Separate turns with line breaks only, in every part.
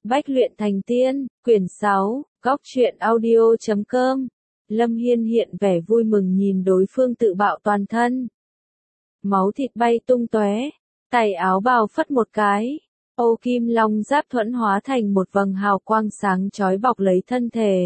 Bách luyện thành tiên, quyển 6, góc truyện audio.com. Lâm Hiên hiện vẻ vui mừng nhìn đối phương tự bạo toàn thân. Máu thịt bay tung tóe, tay áo bào phất một cái, ô kim long giáp thuẫn hóa thành một vầng hào quang sáng chói bọc lấy thân thể.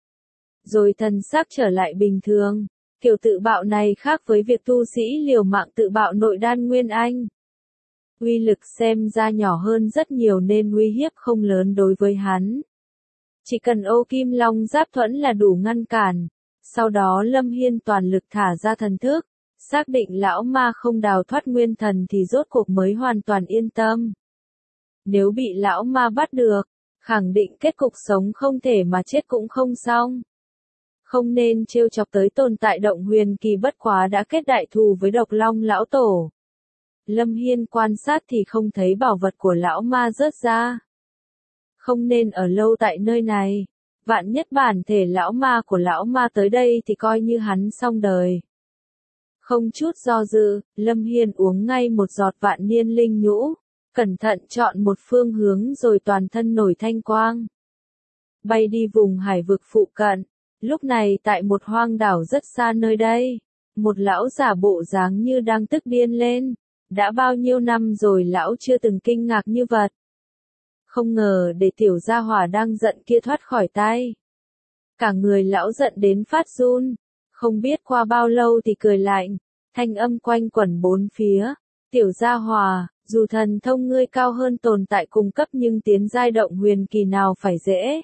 Rồi thần sắc trở lại bình thường, kiểu tự bạo này khác với việc tu sĩ liều mạng tự bạo nội đan nguyên anh. Uy lực xem ra nhỏ hơn rất nhiều nên uy hiếp không lớn đối với hắn. Chỉ cần ô kim long giáp thuẫn là đủ ngăn cản. Sau đó Lâm Hiên toàn lực thả ra thần thức, xác định lão ma không đào thoát nguyên thần thì rốt cuộc mới hoàn toàn yên tâm. Nếu bị lão ma bắt được, khẳng định kết cục sống không thể mà chết cũng không xong. Không nên trêu chọc tới tồn tại động huyền kỳ, bất quá đã kết đại thù với độc long lão tổ. Lâm Hiên quan sát thì không thấy bảo vật của lão ma rớt ra. Không nên ở lâu tại nơi này. Vạn nhất bản thể lão ma của lão ma tới đây thì coi như hắn xong đời. Không chút do dự, Lâm Hiên uống ngay một giọt vạn niên linh nhũ, cẩn thận chọn một phương hướng rồi toàn thân nổi thanh quang. Bay đi vùng hải vực phụ cận. Lúc này tại một hoang đảo rất xa nơi đây, một lão giả bộ dáng như đang tức điên lên. Đã bao nhiêu năm rồi lão chưa từng kinh ngạc như vậy. Không ngờ để tiểu gia hỏa đang giận kia thoát khỏi tay. Cả người lão giận đến phát run, không biết qua bao lâu thì cười lạnh, thanh âm quanh quẩn bốn phía. Tiểu gia hỏa, dù thần thông ngươi cao hơn tồn tại cùng cấp nhưng tiến giai động huyền kỳ nào phải dễ.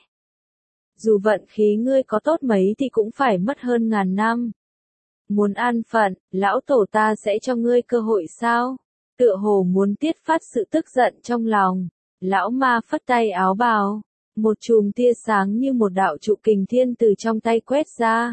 Dù vận khí ngươi có tốt mấy thì cũng phải mất hơn ngàn năm. Muốn an phận, lão tổ ta sẽ cho ngươi cơ hội sao? Tựa hồ muốn tiết phát sự tức giận trong lòng. Lão ma phất tay áo bào, một chùm tia sáng như một đạo trụ kình thiên từ trong tay quét ra.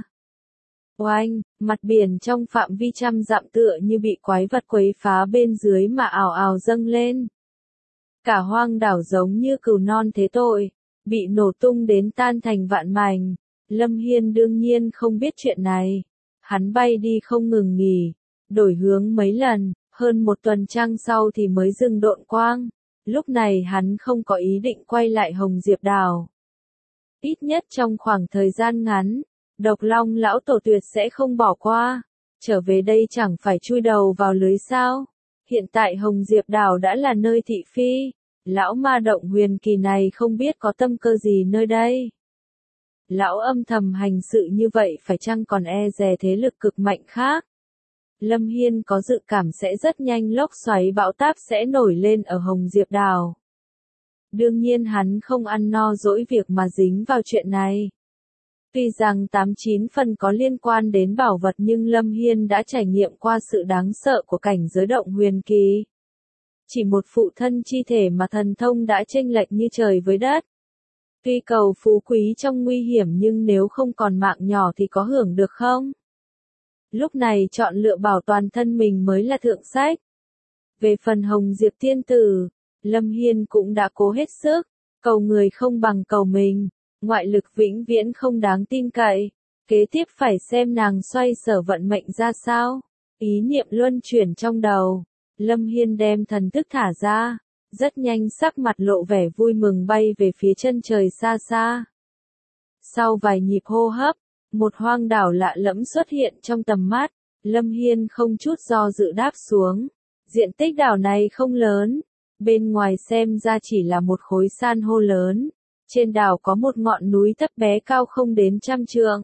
Oanh, mặt biển trong phạm vi trăm dặm tựa như bị quái vật quấy phá bên dưới mà ào ào dâng lên. Cả hoang đảo giống như cừu non thế tội, bị nổ tung đến tan thành vạn mảnh. Lâm Hiên đương nhiên không biết chuyện này. Hắn bay đi không ngừng nghỉ, đổi hướng mấy lần, hơn một tuần trăng sau thì mới dừng độn quang. Lúc này hắn không có ý định quay lại Hồng Diệp Đảo. Ít nhất trong khoảng thời gian ngắn, độc long lão tổ tuyệt sẽ không bỏ qua. Trở về đây chẳng phải chui đầu vào lưới sao. Hiện tại Hồng Diệp Đảo đã là nơi thị phi. Lão ma động huyền kỳ này không biết có tâm cơ gì nơi đây. Lão âm thầm hành sự như vậy phải chăng còn e dè thế lực cực mạnh khác. Lâm Hiên có dự cảm sẽ rất nhanh lốc xoáy bão táp sẽ nổi lên ở Hồng Diệp Đảo. Đương nhiên hắn không ăn no dỗi việc mà dính vào chuyện này. Tuy rằng 89 phần có liên quan đến bảo vật nhưng Lâm Hiên đã trải nghiệm qua sự đáng sợ của cảnh giới động huyền kỳ. Chỉ một phụ thân chi thể mà thần thông đã chênh lệch như trời với đất. Tuy cầu phú quý trong nguy hiểm nhưng nếu không còn mạng nhỏ thì có hưởng được không? Lúc này chọn lựa bảo toàn thân mình mới là thượng sách. Về phần Hồng Diệp tiên tử, Lâm Hiên cũng đã cố hết sức, cầu người không bằng cầu mình, ngoại lực vĩnh viễn không đáng tin cậy, kế tiếp phải xem nàng xoay sở vận mệnh ra sao. Ý niệm luân chuyển trong đầu, Lâm Hiên đem thần thức thả ra, rất nhanh sắc mặt lộ vẻ vui mừng bay về phía chân trời xa xa. Sau vài nhịp hô hấp, một hoang đảo lạ lẫm xuất hiện trong tầm mắt, Lâm Hiên không chút do dự đáp xuống. Diện tích đảo này không lớn, bên ngoài xem ra chỉ là một khối san hô lớn. Trên đảo có một ngọn núi thấp bé cao không đến 100 trượng.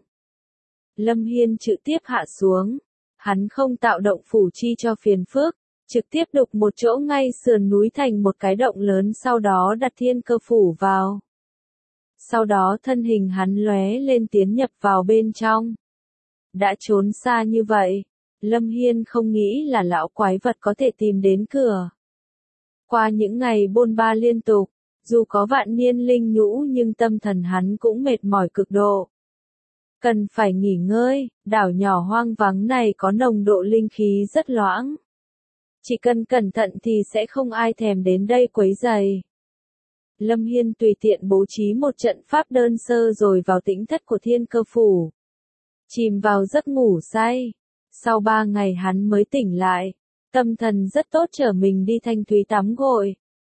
Lâm Hiên trực tiếp hạ xuống, hắn không tạo động phủ chi cho phiền phức, trực tiếp đục một chỗ ngay sườn núi thành một cái động lớn, sau đó đặt thiên cơ phủ vào. Sau đó thân hình hắn lóe lên tiến nhập vào bên trong. Đã trốn xa như vậy, Lâm Hiên không nghĩ là lão quái vật có thể tìm đến cửa. Qua những ngày bôn ba liên tục, dù có vạn niên linh nhũ nhưng tâm thần hắn cũng mệt mỏi cực độ. Cần phải nghỉ ngơi, đảo nhỏ hoang vắng này có nồng độ linh khí rất loãng. Chỉ cần cẩn thận thì sẽ không ai thèm đến đây quấy rầy. Lâm Hiên tùy tiện bố trí một trận pháp đơn sơ rồi vào tĩnh thất của thiên cơ phủ. Chìm vào giấc ngủ say. Sau 3 ngày hắn mới tỉnh lại. Tâm thần rất tốt, chở mình đi Thanh Thúy tắm gội.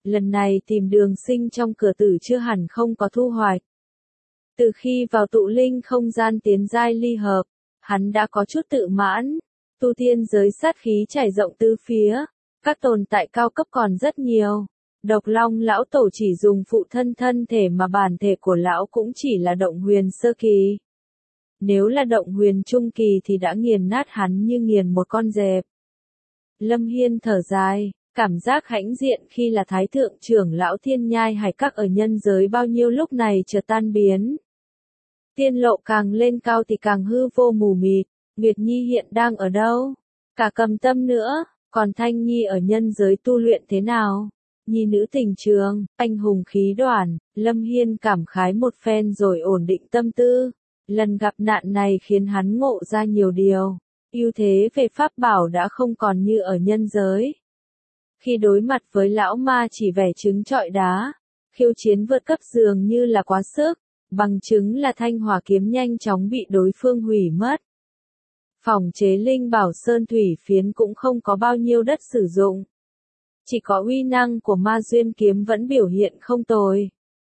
Lần này tìm Đường Sinh trong cửa tử chưa hẳn không có thu hoạch. Từ khi vào tụ linh không gian tiến giai ly hợp, hắn đã có chút tự mãn. Tu tiên giới sát khí trải rộng tứ phía, các tồn tại cao cấp còn rất nhiều. Độc Long lão tổ chỉ dùng phụ thân thân thể mà bản thể của lão cũng chỉ là động huyền sơ kỳ. Nếu là động huyền trung kỳ thì đã nghiền nát hắn như nghiền một con dẹp. Lâm Hiên thở dài, cảm giác hãnh diện khi là thái thượng trưởng lão thiên nhai hải các ở nhân giới bao nhiêu lúc này chợt tan biến. Tiên lộ càng lên cao thì càng hư vô mù mịt, Nguyệt Nhi hiện đang ở đâu? Cả Cầm Tâm nữa, còn Thanh Nhi ở nhân giới tu luyện thế nào? Nhi nữ tình trường, anh hùng khí đoàn, Lâm Hiên cảm khái một phen rồi ổn định tâm tư. Lần gặp nạn này khiến hắn ngộ ra nhiều điều, ưu thế về pháp bảo đã không còn như ở nhân giới. Khi đối mặt với lão ma chỉ vẻ trứng trọi đá, khiêu chiến vượt cấp dường như là quá sức, bằng chứng là thanh hỏa kiếm nhanh chóng bị đối phương hủy mất. Phòng chế linh bảo sơn thủy phiến cũng không có bao nhiêu đất sử dụng. Chỉ có uy năng của ma duyên kiếm vẫn biểu hiện không tồi.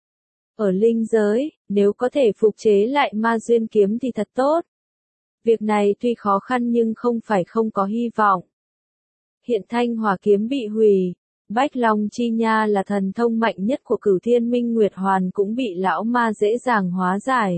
Ở linh giới, nếu có thể phục chế lại ma duyên kiếm thì thật tốt. Việc này tuy khó khăn nhưng không phải không có hy vọng. Hiện thanh hỏa kiếm bị hủy, Bách Long Chi Nha là thần thông mạnh nhất của Cửu Thiên Minh Nguyệt Hoàn cũng bị lão ma dễ dàng hóa giải.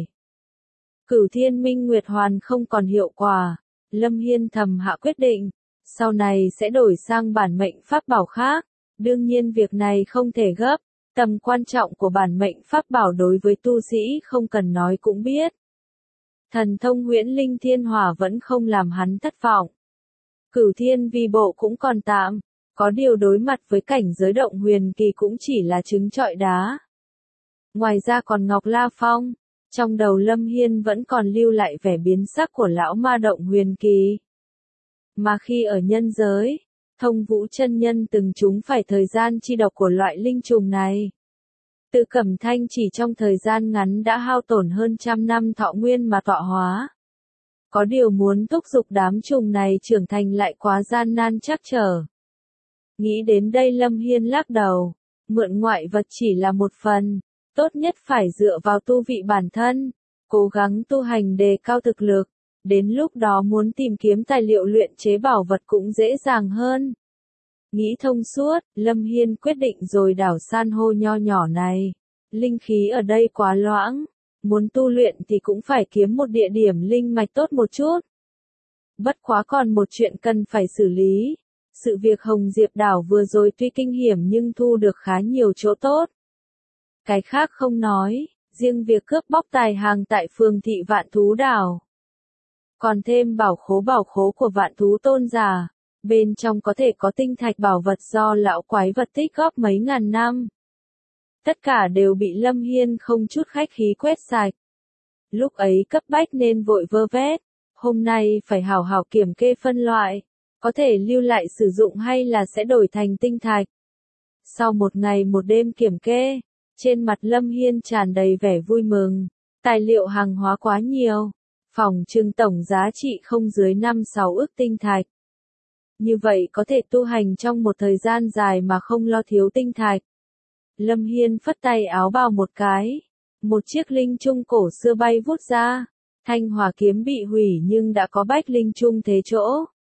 Cửu Thiên Minh Nguyệt Hoàn không còn hiệu quả, Lâm Hiên thầm hạ quyết định, sau này sẽ đổi sang bản mệnh pháp bảo khác. Đương nhiên việc này không thể gấp, tầm quan trọng của bản mệnh pháp bảo đối với tu sĩ không cần nói cũng biết. Thần thông Huyễn Linh Thiên Hỏa vẫn không làm hắn thất vọng. Cửu Thiên Vi Bộ cũng còn tạm, có điều đối mặt với cảnh giới động huyền kỳ cũng chỉ là trứng trọi đá. Ngoài ra còn Ngọc La Phong, trong đầu Lâm Hiên vẫn còn lưu lại vẻ biến sắc của lão ma động huyền kỳ. Mà khi ở nhân giới, Thông Vũ chân nhân từng trúng phải thời gian chi độc của loại linh trùng này. Tự Cẩm Thanh chỉ trong thời gian ngắn đã hao tổn hơn 100 năm thọ nguyên mà tọa hóa. Có điều muốn thúc giục đám trùng này trưởng thành lại quá gian nan trắc trở. Nghĩ đến đây Lâm Hiên lắc đầu, mượn ngoại vật chỉ là một phần, tốt nhất phải dựa vào tu vị bản thân, cố gắng tu hành đề cao thực lực, đến lúc đó muốn tìm kiếm tài liệu luyện chế bảo vật cũng dễ dàng hơn. Nghĩ thông suốt, Lâm Hiên quyết định rồi đảo san hô nho nhỏ này. Linh khí ở đây quá loãng, muốn tu luyện thì cũng phải kiếm một địa điểm linh mạch tốt một chút. Bất quá còn một chuyện cần phải xử lý. Sự việc Hồng Diệp đảo vừa rồi tuy kinh hiểm nhưng thu được khá nhiều chỗ tốt. Cái khác không nói, riêng việc cướp bóc tài hàng tại phường thị Vạn Thú đảo. Còn thêm bảo khố của Vạn Thú tôn giả. Bên trong có thể có tinh thạch bảo vật do lão quái vật tích góp mấy ngàn năm. Tất cả đều bị Lâm Hiên không chút khách khí quét sạch. Lúc ấy cấp bách nên vội vơ vét, hôm nay phải hảo hảo kiểm kê phân loại, có thể lưu lại sử dụng hay là sẽ đổi thành tinh thạch. Sau một ngày một đêm kiểm kê, trên mặt Lâm Hiên tràn đầy vẻ vui mừng, tài liệu hàng hóa quá nhiều, phòng trưng tổng giá trị không dưới 5-6 ức tinh thạch. Như vậy có thể tu hành trong một thời gian dài mà không lo thiếu tinh thạch. Lâm Hiên phất tay áo bào một cái. Một chiếc linh trung cổ xưa bay vút ra. Thanh hỏa kiếm bị hủy nhưng đã có bách linh trung thế chỗ.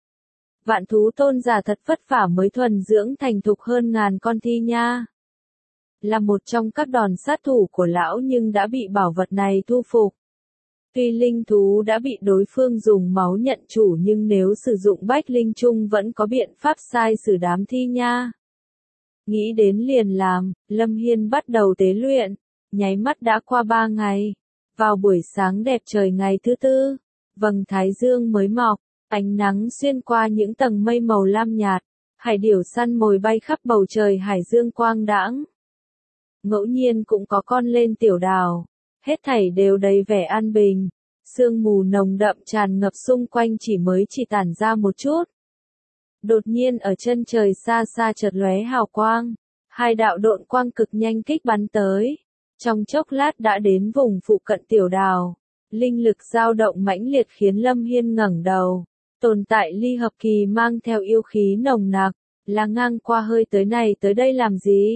Vạn Thú tôn giả thật vất vả mới thuần dưỡng thành thục hơn ngàn con thi nha. Là một trong các đòn sát thủ của lão nhưng đã bị bảo vật này thu phục. Tuy linh thú đã bị đối phương dùng máu nhận chủ nhưng nếu sử dụng bách linh trung vẫn có biện pháp sai xử đám thi nha. Nghĩ đến liền làm, Lâm Hiên bắt đầu tế luyện, nháy mắt đã qua 3 ngày. Vào buổi sáng đẹp trời ngày thứ tư, vầng thái dương mới mọc, ánh nắng xuyên qua những tầng mây màu lam nhạt, hải điểu săn mồi bay khắp bầu trời hải dương quang đãng. Ngẫu nhiên cũng có con lên tiểu đào. Hết thảy đều đầy vẻ an bình, sương mù nồng đậm tràn ngập xung quanh chỉ tản ra một chút. Đột nhiên ở chân trời xa xa chợt lóe hào quang, hai đạo độn quang cực nhanh kích bắn tới, trong chốc lát đã đến vùng phụ cận tiểu đào. Linh lực dao động mãnh liệt khiến Lâm Hiên ngẩng đầu, tồn tại ly hợp kỳ mang theo yêu khí nồng nặc, là ngang qua hơi tới này tới đây làm gì?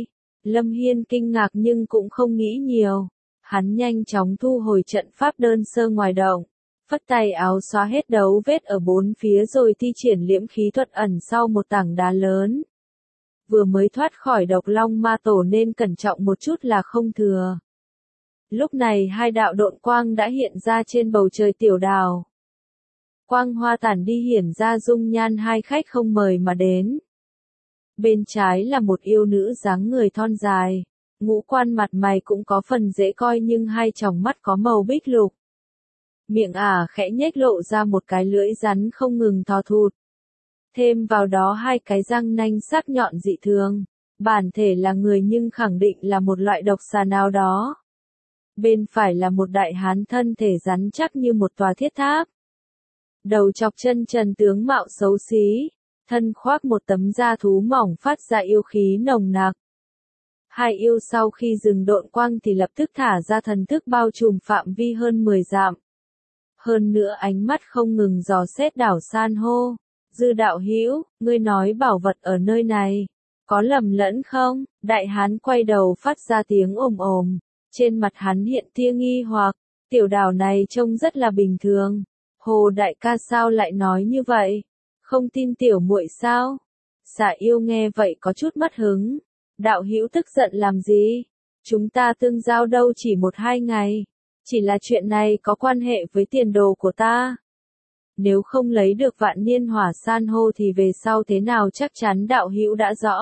Lâm Hiên kinh ngạc nhưng cũng không nghĩ nhiều. Hắn nhanh chóng thu hồi trận pháp đơn sơ ngoài động. Phất tay áo xóa hết dấu vết ở bốn phía rồi thi triển liễm khí thuật ẩn sau một tảng đá lớn. Vừa mới thoát khỏi độc long ma tổ nên cẩn trọng một chút là không thừa. Lúc này hai đạo độn quang đã hiện ra trên bầu trời tiểu đảo. Quang hoa tản đi hiển ra dung nhan hai khách không mời mà đến. Bên trái là một yêu nữ dáng người thon dài, ngũ quan mặt mày cũng có phần dễ coi nhưng hai tròng mắt có màu bích lục. Miệng ả khẽ nhếch lộ ra một cái lưỡi rắn không ngừng thò thụt. Thêm vào đó hai cái răng nanh sắc nhọn dị thường. Bản thể là người nhưng khẳng định là một loại độc xà nào đó. Bên phải là một đại hán thân thể rắn chắc như một tòa thiết tháp. Đầu chọc chân trần tướng mạo xấu xí, thân khoác một tấm da thú mỏng phát ra yêu khí nồng nặc. Hai yêu sau khi dừng độn quang thì lập tức thả ra thần thức bao trùm phạm vi hơn 10 dặm. Hơn nữa ánh mắt không ngừng dò xét đảo san hô. Dư đạo hữu, ngươi nói bảo vật ở nơi này, có lầm lẫn không? Đại hán quay đầu phát ra tiếng ồm ồm, trên mặt hắn hiện tia nghi hoặc, tiểu đảo này trông rất là bình thường. Hồ đại ca sao lại nói như vậy? Không tin tiểu muội sao? Xà yêu nghe vậy có chút mất hứng. Đạo hữu tức giận làm gì? Chúng ta tương giao đâu chỉ 1-2 ngày. Chỉ là chuyện này có quan hệ với tiền đồ của ta. Nếu không lấy được vạn niên hỏa san hô thì về sau thế nào chắc chắn đạo hữu đã rõ.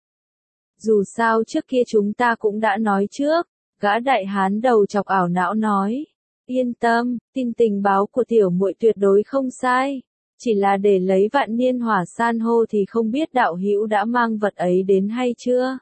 Dù sao trước kia chúng ta cũng đã nói trước. Gã đại hán đầu chọc ảo não nói. Yên tâm, tin tình báo của tiểu muội tuyệt đối không sai. Chỉ là để lấy vạn niên hỏa san hô thì không biết đạo hữu đã mang vật ấy đến hay chưa?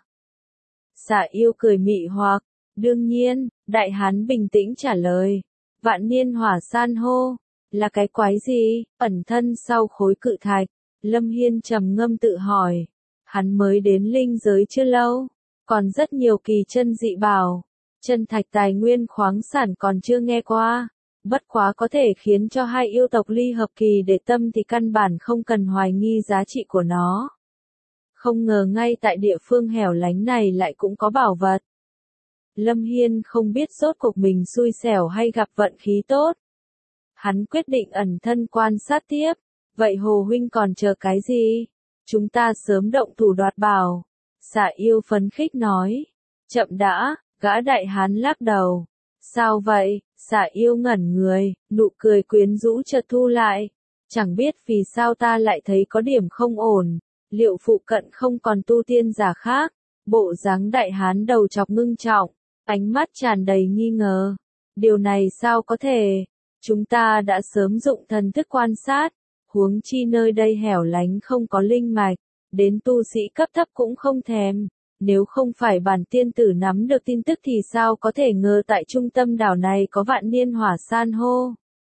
Xà yêu cười mị hoặc. Đương nhiên, đại hán bình tĩnh trả lời. Vạn niên hỏa san hô, là cái quái gì? Ẩn thân sau khối cự thạch. Lâm Hiên trầm ngâm tự hỏi. Hắn mới đến linh giới chưa lâu, còn rất nhiều kỳ chân dị bảo. Chân thạch tài nguyên khoáng sản còn chưa nghe qua. Bất quá có thể khiến cho hai yêu tộc ly hợp kỳ để tâm thì căn bản không cần hoài nghi giá trị của nó. Không ngờ ngay tại địa phương hẻo lánh này lại cũng có bảo vật. Lâm Hiên không biết rốt cuộc mình xui xẻo hay gặp vận khí tốt. Hắn quyết định ẩn thân quan sát tiếp. Vậy Hồ huynh còn chờ cái gì? Chúng ta sớm động thủ đoạt bảo. Xà yêu phấn khích nói. Chậm đã, gã đại hán lắc đầu. Sao vậy? Xà yêu ngẩn người, nụ cười quyến rũ chợt thu lại. Chẳng biết vì sao ta lại thấy có điểm không ổn. Liệu phụ cận không còn tu tiên giả khác? Bộ dáng đại hán đầu chọc ngưng trọng, ánh mắt tràn đầy nghi ngờ. Điều này sao có thể? Chúng ta đã sớm dụng thần thức quan sát, huống chi nơi đây hẻo lánh không có linh mạch, đến tu sĩ cấp thấp cũng không thèm. Nếu không phải bản tiên tử nắm được tin tức thì sao có thể ngờ tại trung tâm đảo này có vạn niên hỏa san hô.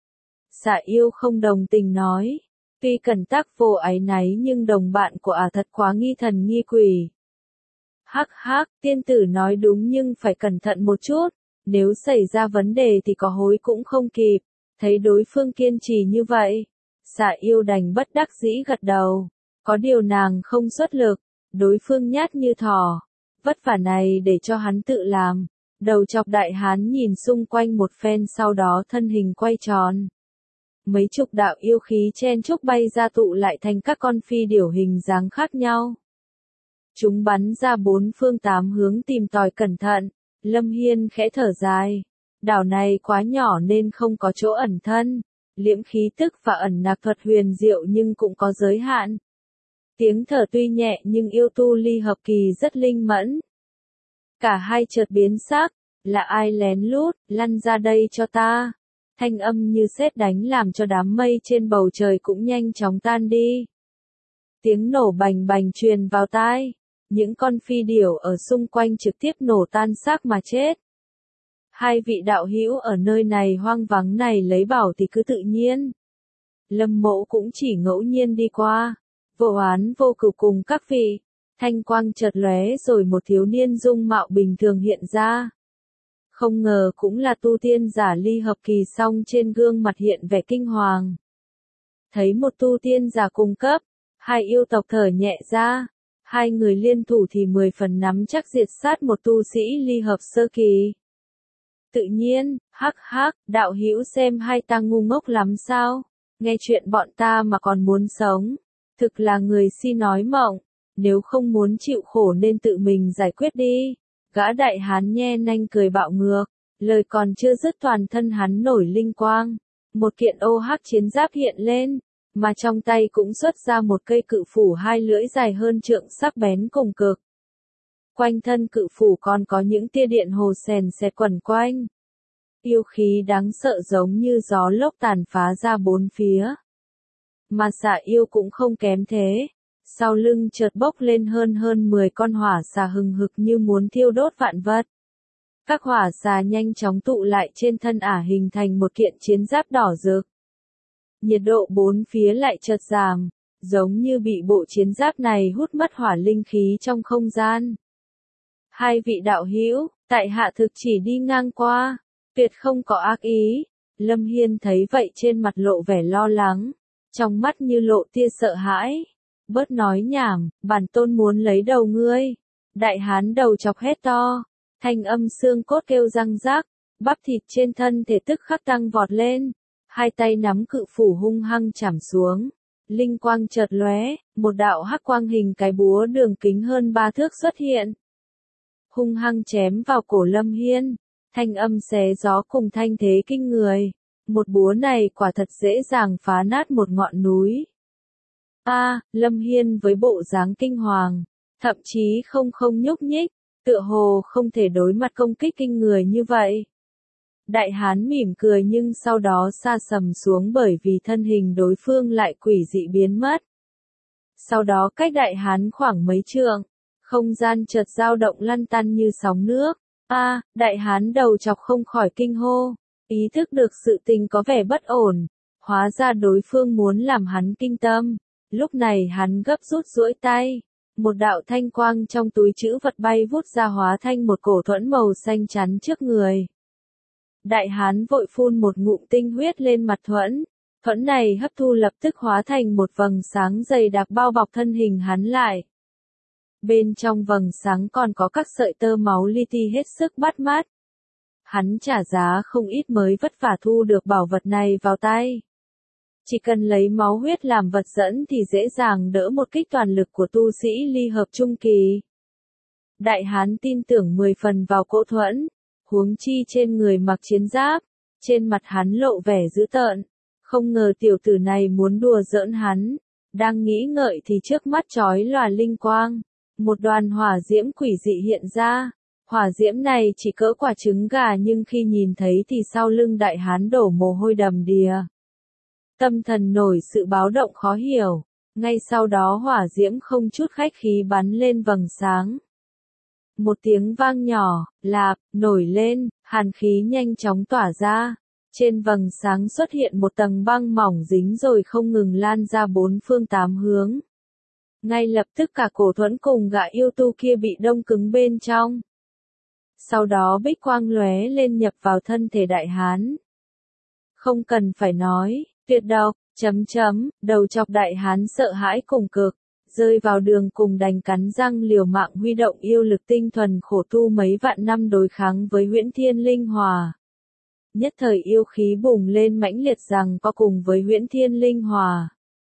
Xà yêu không đồng tình nói. Tuy cần tác vô áy náy nhưng đồng bạn của ả thật quá nghi thần nghi quỷ. Hắc hắc, tiên tử nói đúng nhưng phải cẩn thận một chút. Nếu xảy ra vấn đề thì có hối cũng không kịp. Thấy đối phương kiên trì như vậy. Xà yêu đành bất đắc dĩ gật đầu. Có điều nàng không xuất lực. Đối phương nhát như thỏ. Vất vả này để cho hắn tự làm. Đầu chọc đại hán nhìn xung quanh một phen sau đó thân hình quay tròn. Mấy chục đạo yêu khí chen chúc bay ra tụ lại thành các con phi điểu hình dáng khác nhau. Chúng bắn ra 4 phương 8 hướng tìm tòi cẩn thận. Lâm Hiên khẽ thở dài. Đảo này quá nhỏ nên không có chỗ ẩn thân. Liễm khí tức và ẩn nặc thuật huyền diệu nhưng cũng có giới hạn. Tiếng thở tuy nhẹ nhưng yêu tu ly hợp kỳ rất linh mẫn. Cả hai chợt biến sắc. Là ai lén lút, lăn ra đây cho ta. Thanh âm như sét đánh làm cho đám mây trên bầu trời cũng nhanh chóng tan đi. Tiếng nổ bành bành truyền vào tai. Những con phi điểu ở xung quanh trực tiếp nổ tan xác mà chết. Hai vị đạo hữu ở nơi này hoang vắng này lấy bảo thì cứ tự nhiên. Lâm Mộ cũng chỉ ngẫu nhiên đi qua. Vô oán vô cừu cùng các vị. Thanh quang chợt lóe rồi một thiếu niên dung mạo bình thường hiện ra. Không ngờ cũng là tu tiên giả ly hợp kỳ song trên gương mặt hiện vẻ kinh hoàng. Thấy một tu tiên giả cùng cấp, hai yêu tộc thở nhẹ ra. Hai người liên thủ thì 10 phần nắm chắc diệt sát một tu sĩ ly hợp sơ kỳ. Tự nhiên, hắc hắc, đạo hữu xem hai ta ngu ngốc lắm sao? Nghe chuyện bọn ta mà còn muốn sống. Thực là người si nói mộng. Nếu không muốn chịu khổ nên tự mình giải quyết đi. Gã đại hán nhe nanh cười bạo ngược. Lời còn chưa dứt toàn thân hắn nổi linh quang. Một kiện ô hắc chiến giáp hiện lên. Mà trong tay cũng xuất ra một cây cự phủ hai lưỡi dài hơn trượng sắc bén cùng cực. Quanh thân cự phủ còn có những tia điện hồ sèn sẹt quẩn quanh. Yêu khí đáng sợ giống như gió lốc tàn phá ra bốn phía. Mà xà yêu cũng không kém thế. Sau lưng chợt bốc lên hơn 10 con hỏa xà hừng hực như muốn thiêu đốt vạn vật. Các hỏa xà nhanh chóng tụ lại trên thân ả hình thành một kiện chiến giáp đỏ rực. Nhiệt độ bốn phía lại chợt giảm, giống như bị bộ chiến giáp này hút mất hỏa linh khí trong không gian. Hai vị đạo hữu, tại hạ thực chỉ đi ngang qua, tuyệt không có ác ý. Lâm Hiên thấy vậy trên mặt lộ vẻ lo lắng, trong mắt như lộ tia sợ hãi. Bớt nói nhảm, bản tôn muốn lấy đầu ngươi. Đại hán đầu chọc hét to, thanh âm xương cốt kêu răng rác, bắp thịt trên thân thể tức khắc tăng vọt lên. Hai tay nắm cự phủ hung hăng chảm xuống. Linh quang chợt lóe, một đạo hắc quang hình cái búa đường kính hơn 3 thước xuất hiện. Hung hăng chém vào cổ Lâm Hiên. Thanh âm xé gió cùng thanh thế kinh người. Một búa này quả thật dễ dàng phá nát một ngọn núi. Lâm Hiên với bộ dáng kinh hoàng, thậm chí không nhúc nhích, tựa hồ không thể đối mặt công kích kinh người như vậy. Đại hán mỉm cười nhưng sau đó sa sầm xuống bởi vì thân hình đối phương lại quỷ dị biến mất. Sau đó cách đại hán khoảng mấy trượng, không gian chợt dao động lăn tăn như sóng nước. Đại hán đầu chọc không khỏi kinh hô, ý thức được sự tình có vẻ bất ổn, hóa ra đối phương muốn làm hắn kinh tâm. Lúc này hắn gấp rút duỗi tay, một đạo thanh quang trong túi trữ vật bay vút ra hóa thành một cổ thuẫn màu xanh chắn trước người. Đại hán vội phun một ngụm tinh huyết lên mặt thuẫn, thuẫn này hấp thu lập tức hóa thành một vầng sáng dày đặc bao bọc thân hình hắn lại. Bên trong vầng sáng còn có các sợi tơ máu li ti hết sức bắt mắt. Hắn trả giá không ít mới vất vả thu được bảo vật này vào tay. Chỉ cần lấy máu huyết làm vật dẫn thì dễ dàng đỡ một kích toàn lực của tu sĩ ly hợp trung kỳ. Đại hán tin tưởng 10 phần vào cỗ thuẫn, huống chi trên người mặc chiến giáp, trên mặt hắn lộ vẻ dữ tợn, không ngờ tiểu tử này muốn đùa giỡn hắn. Đang nghĩ ngợi thì trước mắt chói lòa linh quang, một đoàn hỏa diễm quỷ dị hiện ra. Hỏa diễm này chỉ cỡ quả trứng gà nhưng khi nhìn thấy thì sau lưng đại hán đổ mồ hôi đầm đìa. Tâm thần nổi sự báo động khó hiểu, ngay sau đó hỏa diễm không chút khách khí bắn lên vầng sáng. Một tiếng vang nhỏ, lạp, nổi lên, hàn khí nhanh chóng tỏa ra. Trên vầng sáng xuất hiện một tầng băng mỏng dính rồi không ngừng lan ra bốn phương tám hướng. Ngay lập tức cả cổ thuẫn cùng gã yêu tu kia bị đông cứng bên trong. Sau đó bích quang lóe lên nhập vào thân thể đại hán. Không cần phải nói, tuyệt độc, đầu chọc đại hán sợ hãi cùng cực, rơi vào đường cùng đành cắn răng liều mạng huy động yêu lực tinh thuần khổ tu mấy vạn năm đối kháng với huyễn thiên linh hòa. Nhất thời yêu khí bùng lên mãnh liệt rằng có cùng với huyễn thiên linh hòa.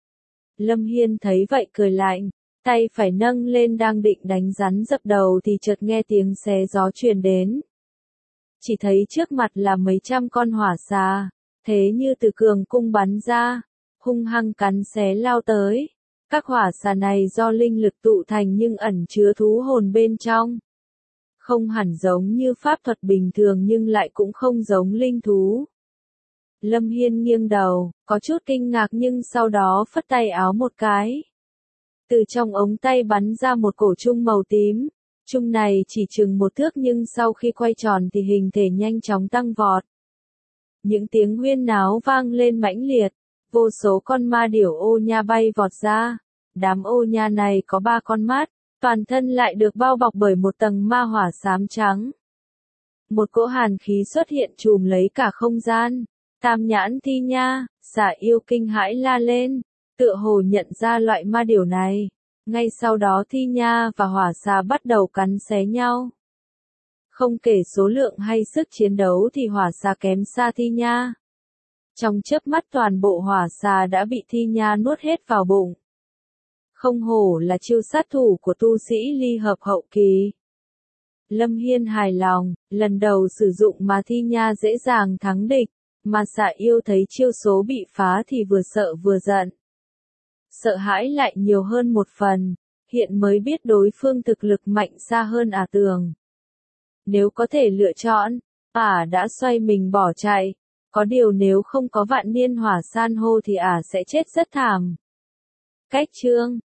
Lâm Hiên thấy vậy cười lạnh, tay phải nâng lên đang định đánh rắn dập đầu thì chợt nghe tiếng xé gió truyền đến. Chỉ thấy trước mặt là mấy trăm con hỏa xà, thế như từ cường cung bắn ra, hung hăng cắn xé lao tới. Các hỏa xà này do linh lực tụ thành nhưng ẩn chứa thú hồn bên trong. Không hẳn giống như pháp thuật bình thường nhưng lại cũng không giống linh thú. Lâm Hiên nghiêng đầu, có chút kinh ngạc nhưng sau đó phất tay áo một cái. Từ trong ống tay bắn ra một cổ trung màu tím. Trung này chỉ chừng 1 thước nhưng sau khi quay tròn thì hình thể nhanh chóng tăng vọt. Những tiếng huyên náo vang lên mãnh liệt, vô số con ma điểu ô nha bay vọt ra. Đám ô nha này có 3 con mắt, toàn thân lại được bao bọc bởi một tầng ma hỏa xám trắng. Một cỗ hàn khí xuất hiện trùm lấy cả không gian. Tam nhãn thi nha, xà yêu kinh hãi la lên, tựa hồ nhận ra loại ma điểu này. Ngay sau đó Thi Nha và hỏa xà bắt đầu cắn xé nhau. Không kể số lượng hay sức chiến đấu thì hỏa xà kém xa Thi Nha. Trong chớp mắt toàn bộ hỏa xà đã bị Thi Nha nuốt hết vào bụng. Không hổ là chiêu sát thủ của tu sĩ ly hợp hậu kỳ. Lâm Hiên hài lòng, lần đầu sử dụng mà Thi Nha dễ dàng thắng địch, mà Xà Yêu thấy chiêu số bị phá thì vừa sợ vừa giận. Sợ hãi lại nhiều hơn một phần, hiện mới biết đối phương thực lực mạnh xa hơn Tường. Nếu có thể lựa chọn, đã xoay mình bỏ chạy, có điều nếu không có vạn niên hỏa san hô thì sẽ chết rất thảm. Cách chương